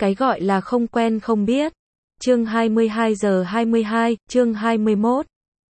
Cái gọi là không quen không biết. Chương 22:22, chương 21.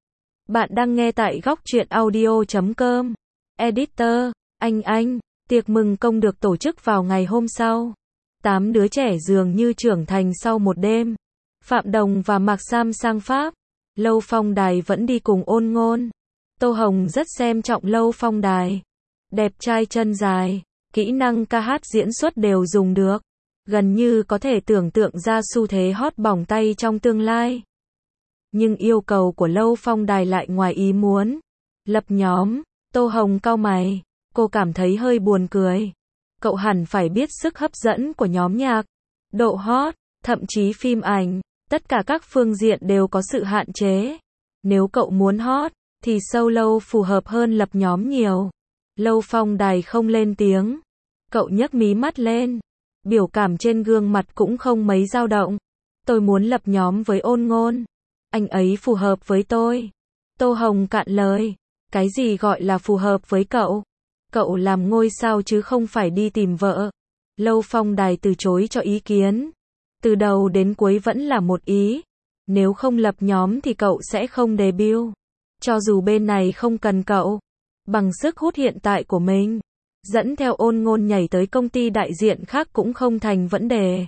Bạn đang nghe tại góc truyện audio.com. Editor, anh, tiệc mừng công được tổ chức vào ngày hôm sau. 8 đứa trẻ dường như trưởng thành sau một đêm. Phạm Đồng và Mạc Sam sang Pháp. Lâu Phong Đài vẫn đi cùng Ôn Ngôn. Tô Hồng rất xem trọng Lâu Phong Đài. Đẹp trai chân dài, kỹ năng ca hát diễn xuất đều dùng được. Gần như có thể tưởng tượng ra xu thế hot bỏng tay trong tương lai. Nhưng yêu cầu của Lâu Phong Đài lại ngoài ý muốn. Lập nhóm, Tô Hồng cau mày, cô cảm thấy hơi buồn cười. Cậu hẳn phải biết sức hấp dẫn của nhóm nhạc, độ hot, thậm chí phim ảnh, tất cả các phương diện đều có sự hạn chế. Nếu cậu muốn hot, thì solo phù hợp hơn lập nhóm nhiều. Lâu Phong Đài không lên tiếng. Cậu nhấc mí mắt lên. Biểu cảm trên gương mặt cũng không mấy dao động. Tôi muốn lập nhóm với Ôn Ngôn. Anh ấy phù hợp với tôi. Tô Hồng cạn lời. Cái gì gọi là phù hợp với cậu? Cậu làm ngôi sao chứ không phải đi tìm vợ. Lâu Phong Đài từ chối cho ý kiến. Từ đầu đến cuối vẫn là một ý. Nếu không lập nhóm thì cậu sẽ không debut. Cho dù bên này không cần cậu. Bằng sức hút hiện tại của mình, dẫn theo Ôn Ngôn nhảy tới công ty đại diện khác cũng không thành vấn đề.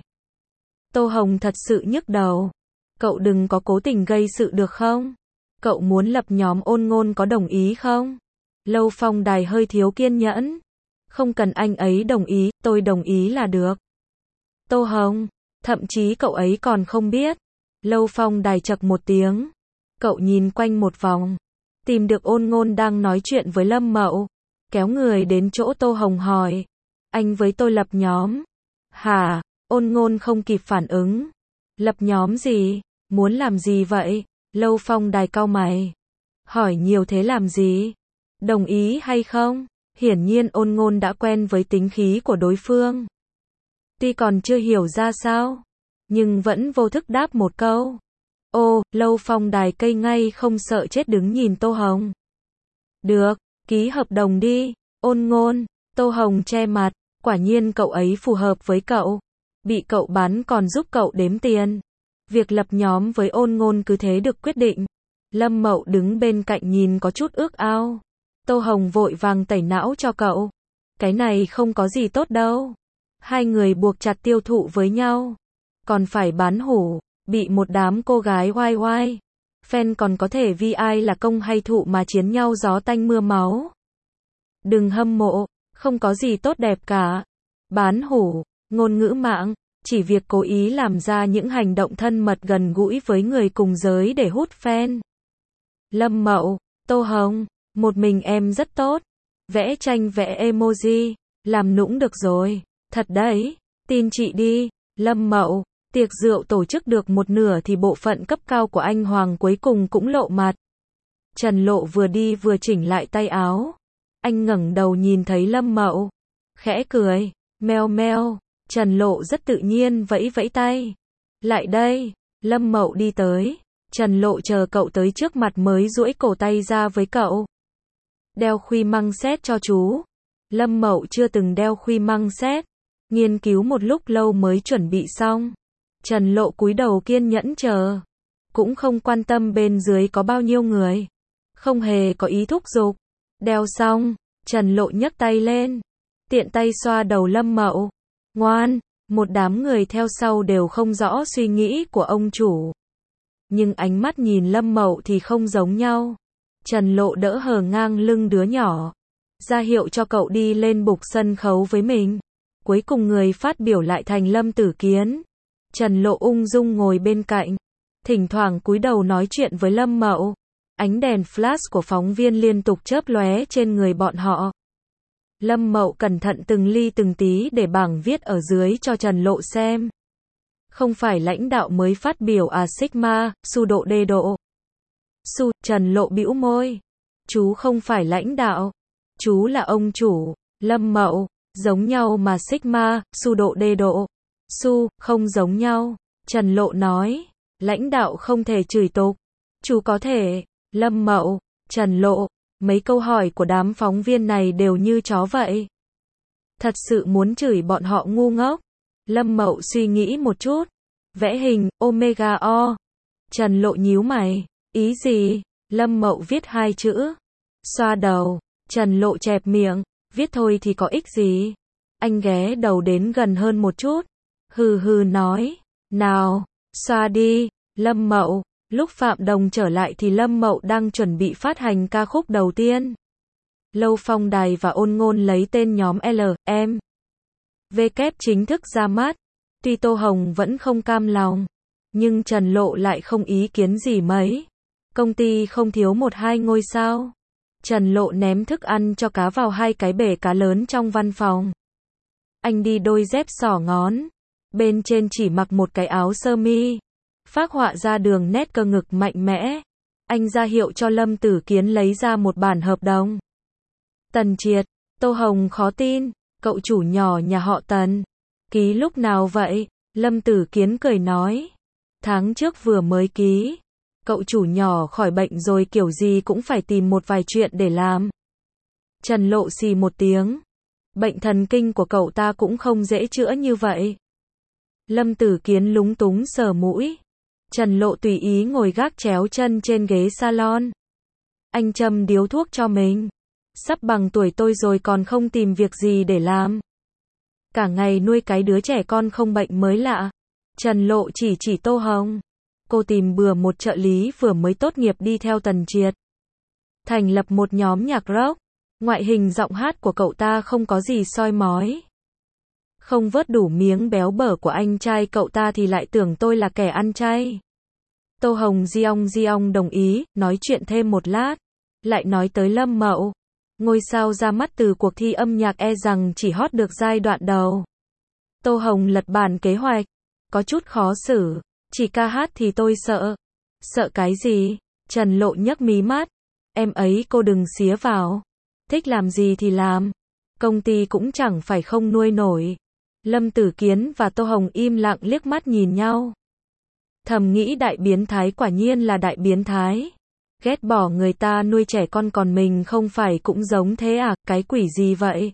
Tô Hồng thật sự nhức đầu. Cậu đừng có cố tình gây sự được không? Cậu muốn lập nhóm Ôn Ngôn có đồng ý không? Lâu Phong Đài hơi thiếu kiên nhẫn. Không cần anh ấy đồng ý, tôi đồng ý là được. Tô Hồng, thậm chí cậu ấy còn không biết. Lâu Phong Đài chậc một tiếng. Cậu nhìn quanh một vòng. Tìm được Ôn Ngôn đang nói chuyện với Lâm Mậu. Kéo người đến chỗ Tô Hồng hỏi. Anh với tôi lập nhóm. Hả? Ôn Ngôn không kịp phản ứng. Lập nhóm gì? Muốn làm gì vậy? Lâu Phong Đài cau mày. Hỏi nhiều thế làm gì? Đồng ý hay không? Hiển nhiên Ôn Ngôn đã quen với tính khí của đối phương. Tuy còn chưa hiểu ra sao, nhưng vẫn vô thức đáp một câu. Ô, Lâu Phong Đài cây ngay không sợ chết đứng nhìn Tô Hồng. Được, ký hợp đồng đi. Ôn Ngôn. Tô Hồng che mặt. Quả nhiên cậu ấy phù hợp với cậu. Bị cậu bán còn giúp cậu đếm tiền. Việc lập nhóm với Ôn Ngôn cứ thế được quyết định. Lâm Mậu đứng bên cạnh nhìn có chút ước ao. Tô Hồng vội vàng tẩy não cho cậu. Cái này không có gì tốt đâu. Hai người buộc chặt tiêu thụ với nhau. Còn phải bán hủ. Bị một đám cô gái oai oai. Fan còn có thể vì ai là công hay thụ mà chiến nhau gió tanh mưa máu. Đừng hâm mộ. Không có gì tốt đẹp cả. Bán hủ. Ngôn ngữ mạng. Chỉ việc cố ý làm ra những hành động thân mật gần gũi với người cùng giới để hút fan. Lâm Mậu. Tô Hồng. Một mình em rất tốt. Vẽ tranh vẽ emoji. Làm nũng được rồi. Thật đấy. Tin chị đi. Lâm Mậu. Tiệc rượu tổ chức được một nửa thì bộ phận cấp cao của anh Hoàng cuối cùng cũng lộ mặt. Trần Lộ vừa đi vừa chỉnh lại tay áo. Anh ngẩng đầu nhìn thấy Lâm Mậu. Khẽ cười. Meo meo. Trần Lộ rất tự nhiên vẫy vẫy tay. Lại đây. Lâm Mậu đi tới. Trần Lộ chờ cậu tới trước mặt mới duỗi cổ tay ra với cậu. Đeo khuy măng xét cho chú. Lâm Mậu chưa từng đeo khuy măng xét. Nghiên cứu một lúc lâu mới chuẩn bị xong. Trần Lộ cúi đầu kiên nhẫn chờ. Cũng không quan tâm bên dưới có bao nhiêu người. Không hề có ý thúc giục. Đeo xong, Trần Lộ nhấc tay lên. Tiện tay xoa đầu Lâm Mậu. Ngoan, một đám người theo sau đều không rõ suy nghĩ của ông chủ. Nhưng ánh mắt nhìn Lâm Mậu thì không giống nhau. Trần Lộ đỡ hở ngang lưng đứa nhỏ. Ra hiệu cho cậu đi lên bục sân khấu với mình. Cuối cùng người phát biểu lại thành Lâm Tử Kiến. Trần Lộ ung dung ngồi bên cạnh. Thỉnh thoảng cúi đầu nói chuyện với Lâm Mậu. Ánh đèn flash của phóng viên liên tục chớp lóe trên người bọn họ. Lâm Mậu cẩn thận từng ly từng tí để bảng viết ở dưới cho Trần Lộ xem. Không phải lãnh đạo mới phát biểu à Sigma, su độ đê độ. Su, Trần Lộ bĩu môi. Chú không phải lãnh đạo. Chú là ông chủ. Lâm Mậu, giống nhau mà Sigma, su độ đê độ. Su, không giống nhau. Trần Lộ nói. Lãnh đạo không thể chửi tục. Chú có thể. Lâm Mậu, Trần Lộ. Mấy câu hỏi của đám phóng viên này đều như chó vậy. Thật sự muốn chửi bọn họ ngu ngốc. Lâm Mậu suy nghĩ một chút. Vẽ hình, Omega O. Trần Lộ nhíu mày. Ý gì? Lâm Mậu viết 2 chữ. Xoa đầu. Trần Lộ chẹp miệng. Viết thôi thì có ích gì? Anh ghé đầu đến gần hơn một chút. Hừ hừ nói. Nào, xoa đi. Lâm Mậu. Lúc Phạm Đồng trở lại thì Lâm Mậu đang chuẩn bị phát hành ca khúc đầu tiên. Lâu Phong Đài và Ôn Ngôn lấy tên nhóm L.M. V kép chính thức ra mắt. Tuy Tô Hồng vẫn không cam lòng, nhưng Trần Lộ lại không ý kiến gì mấy. Công ty không thiếu 1-2 ngôi sao. Trần Lộ ném thức ăn cho cá vào 2 cái bể cá lớn trong văn phòng. Anh đi đôi dép xỏ ngón. Bên trên chỉ mặc một cái áo sơ mi. Phác họa ra đường nét cơ ngực mạnh mẽ. Anh ra hiệu cho Lâm Tử Kiến lấy ra một bản hợp đồng. Tần Triệt. Tô Hồng khó tin. Cậu chủ nhỏ nhà họ Tần. Ký lúc nào vậy? Lâm Tử Kiến cười nói. Tháng trước vừa mới ký. Cậu chủ nhỏ khỏi bệnh rồi kiểu gì cũng phải tìm một vài chuyện để làm. Trần Lộ xì một tiếng. Bệnh thần kinh của cậu ta cũng không dễ chữa như vậy. Lâm Tử Kiến lúng túng sờ mũi. Trần Lộ tùy ý ngồi gác chéo chân trên ghế salon. Anh châm điếu thuốc cho mình. Sắp bằng tuổi tôi rồi còn không tìm việc gì để làm. Cả ngày nuôi cái đứa trẻ con không bệnh mới lạ. Trần Lộ chỉ Tô Hồng. Cô tìm bừa một trợ lý vừa mới tốt nghiệp đi theo Tần Triệt. Thành lập một nhóm nhạc rock. Ngoại hình giọng hát của cậu ta không có gì soi mói. Không vớt đủ miếng béo bở của anh trai cậu ta thì lại tưởng tôi là kẻ ăn chay. Tô Hồng Giong đồng ý, nói chuyện thêm một lát. Lại nói tới Lâm Mậu. Ngôi sao ra mắt từ cuộc thi âm nhạc e rằng chỉ hot được giai đoạn đầu. Tô Hồng lật bàn kế hoạch. Có chút khó xử. Chỉ ca hát thì tôi sợ. Sợ cái gì? Trần Lộ nhấc mí mắt. Em ấy cô đừng xía vào. Thích làm gì thì làm. Công ty cũng chẳng phải không nuôi nổi. Lâm Tử Kiến và Tô Hồng im lặng liếc mắt nhìn nhau. Thầm nghĩ đại biến thái quả nhiên là đại biến thái. Ghét bỏ người ta nuôi trẻ con còn mình không phải cũng giống thế à, cái quỷ gì vậy?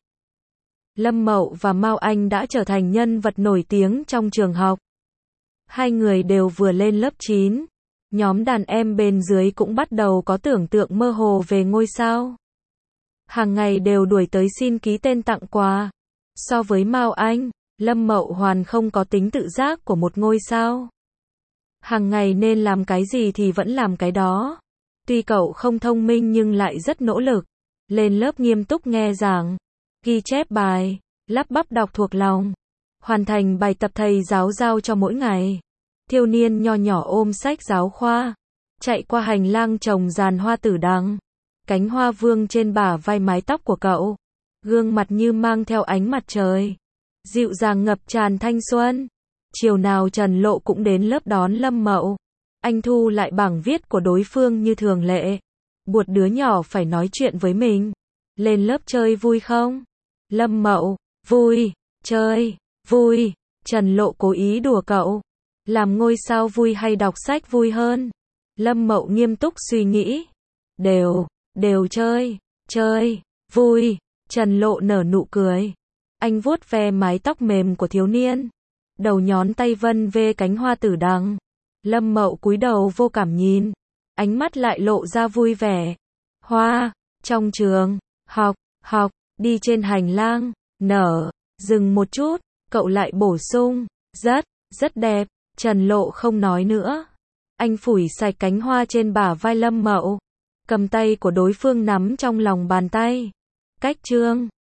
Lâm Mậu và Mao Anh đã trở thành nhân vật nổi tiếng trong trường học. Hai người đều vừa lên lớp 9. Nhóm đàn em bên dưới cũng bắt đầu có tưởng tượng mơ hồ về ngôi sao. Hàng ngày đều đuổi tới xin ký tên tặng quà. So với Mao Anh, Lâm Mậu hoàn không có tính tự giác của một ngôi sao. Hàng ngày nên làm cái gì thì vẫn làm cái đó. Tuy cậu không thông minh nhưng lại rất nỗ lực. Lên lớp nghiêm túc nghe giảng, ghi chép bài, lắp bắp đọc thuộc lòng. Hoàn thành bài tập thầy giáo giao cho mỗi ngày. Thiếu niên nho nhỏ ôm sách giáo khoa. Chạy qua hành lang trồng dàn hoa tử đằng. Cánh hoa vương trên bả vai mái tóc của cậu. Gương mặt như mang theo ánh mặt trời. Dịu dàng ngập tràn thanh xuân. Chiều nào Trần Lộ cũng đến lớp đón Lâm Mậu. Anh thu lại bảng viết của đối phương như thường lệ. Buộc đứa nhỏ phải nói chuyện với mình. Lên lớp chơi vui không? Lâm Mậu, vui, chơi, vui. Trần Lộ cố ý đùa cậu. Làm ngôi sao vui hay đọc sách vui hơn? Lâm Mậu nghiêm túc suy nghĩ. Đều chơi, vui. Trần Lộ nở nụ cười. Anh vuốt ve mái tóc mềm của thiếu niên. Đầu nhón tay vân về cánh hoa tử đằng. Lâm Mậu cúi đầu vô cảm nhìn. Ánh mắt lại lộ ra vui vẻ. Hoa, trong trường, học, đi trên hành lang, nở, dừng một chút, cậu lại bổ sung, rất đẹp. Trần Lộ không nói nữa. Anh phủi sạch cánh hoa trên bả vai Lâm Mậu. Cầm tay của đối phương nắm trong lòng bàn tay. Cách chương